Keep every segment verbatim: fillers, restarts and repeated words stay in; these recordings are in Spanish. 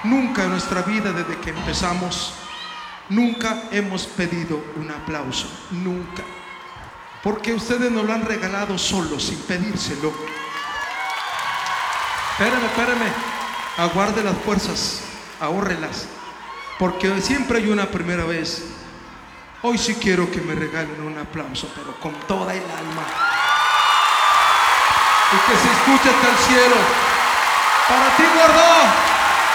Nunca en nuestra vida, desde que empezamos, nunca hemos pedido un aplauso, nunca. Porque ustedes nos lo han regalado solo, sin pedírselo. Espérame, espérame. Aguarde las fuerzas, ahórrelas. Porque siempre hay una primera vez. Hoy sí quiero que me regalen un aplauso, pero con toda el alma. Y que se escuche hasta el cielo. Para ti, gordo.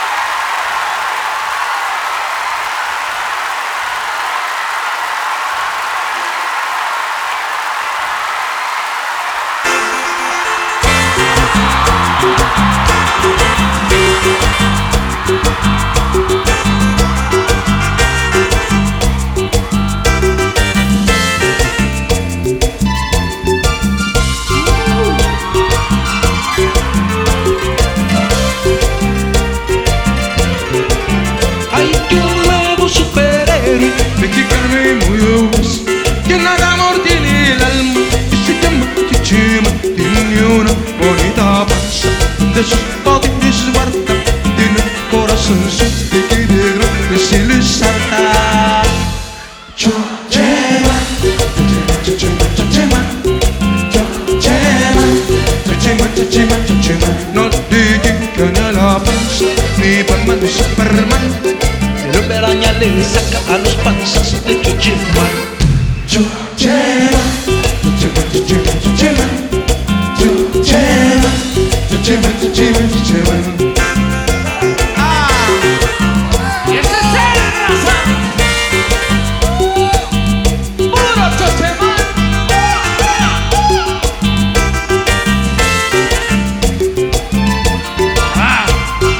Mexicano y muy obvioso, quien haga amor tiene el alma y se llama Chichima. Tiene una bonita panza, de sus poderes guarda, tiene un corazón sutil de grande si le salta. Chochema, chochema, chochema, chochema, chochema, chochema, chochema. No digan a la panza, ni Batman ni Superman. El hombre araña le saca a los panzas de Chochema. Chochema, Chochema, Chochema, Chochema, Chochema, Chochema, Chochema, Chochema. ¡Ah! ¡Y ese es el raza! ¡Puro Chochema! ¡Ah!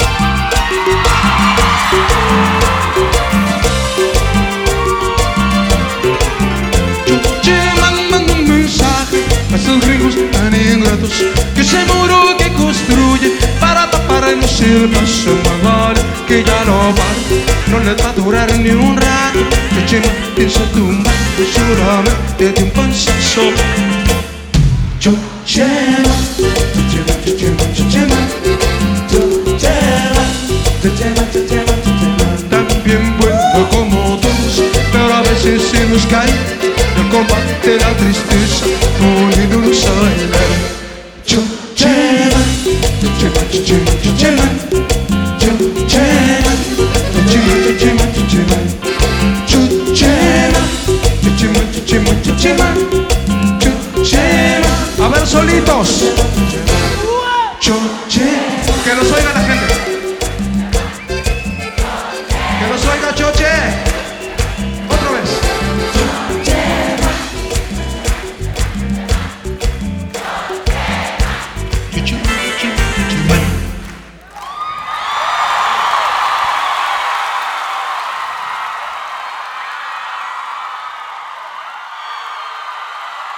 Esos gringos tan ingratos que se muro que construye para taparnos el paso. Más vale que ya lo vale, no les va a durar ni un rato. Chochema piensa tumbar seguramente de un panzazo. Chochema, Chochema, Chochema, Chochema, Chochema, Chochema, Chochema, Chochema. También bueno como todos, pero a veces se nos cae el combate la tristeza, poniéndonos a bailar. Chochema, Chochema, Chochema, Chochema, Chochema, Chochema, Chochema, Chochema, Chochema, Chochema, Chochema, Chochema, Chochema. A ver, solitos. Chochema. Que los oiga la gente. Que los oiga Choche. Otra vez. Chochema.